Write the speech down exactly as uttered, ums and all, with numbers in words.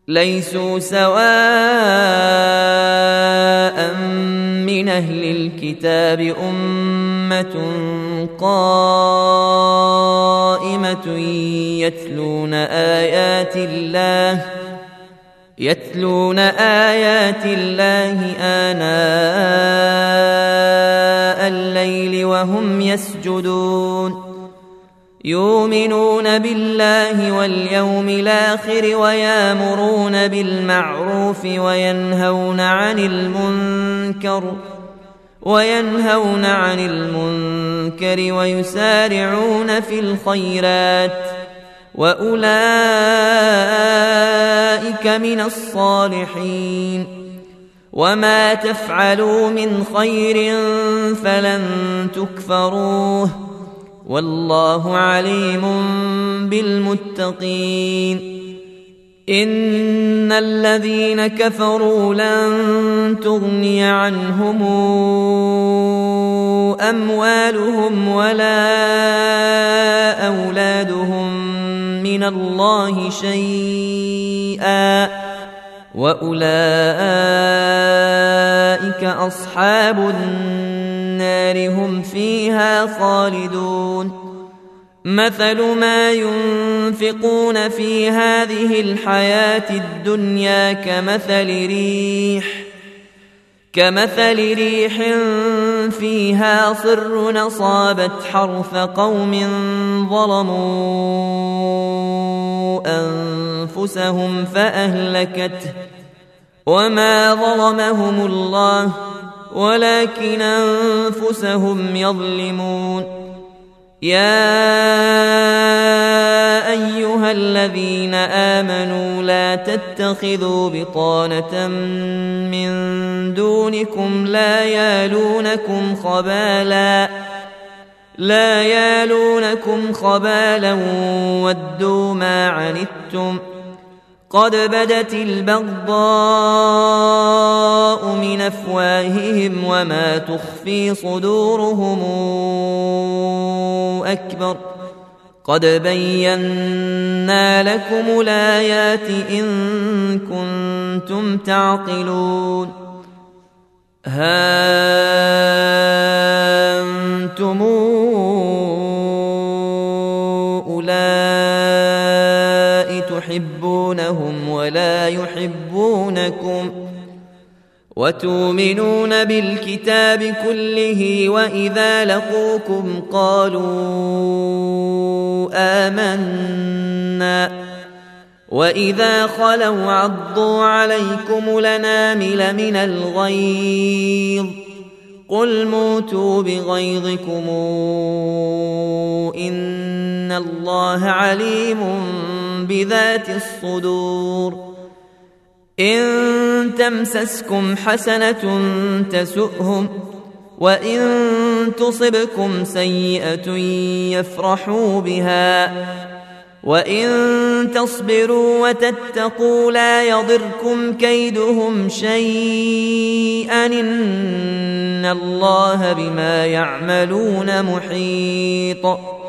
ليسوا سواء من أهل الكتاب أمة قائمة يتلون آيات الله يتلون آيات الله آناء الليل وهم يسجدون يؤمنون بالله واليوم الآخر ويأمرون بالمعروف وينهون عن المنكر وينهون عن المنكر ويسارعون في الخيرات وأولئك من الصالحين وما تفعلوا من خير فلن تكفروه والله عليم بالمتقين إن الذين كفروا لن تغني عنهم أموالهم ولا أولادهم من الله شيئا وأولئك أصحاب النار هم فيها خالدون مثل ما ينفقون في هذه الحياة الدنيا كمثل ريح كمثل ريح فيها صر أصابت حرث قوم ظلموا أنفسهم فأهلكته وما ظلمهم الله ولكن أنفسهم يظلمون يا أيها الذين آمنوا لا تتخذوا بطانة من دونكم لا يالونكم خبالا لا يالونكم خبالا ودوا ما عنتم قد بدت البغضاء من أفواههم وما تخفي صدورهم أكبر قد بينا لكم الآيات إن كنتم تعقلون ها أنتم أولئك تحبونهم ولا يحبونكم وتؤمنون بالكتاب كله وإذا لقوكم قالوا آمنا وإذا خلوا عضوا عليكم الأنامل من الغيظ قل موتوا بغيظكم إن الله عليم بذات الصدور إن تمسسكم حسنة تسؤهم وإن تصبكم سيئة يفرحوا بها وإن تصبروا وتتقوا لا يضركم كيدهم شيئا إن الله بما يعملون محيط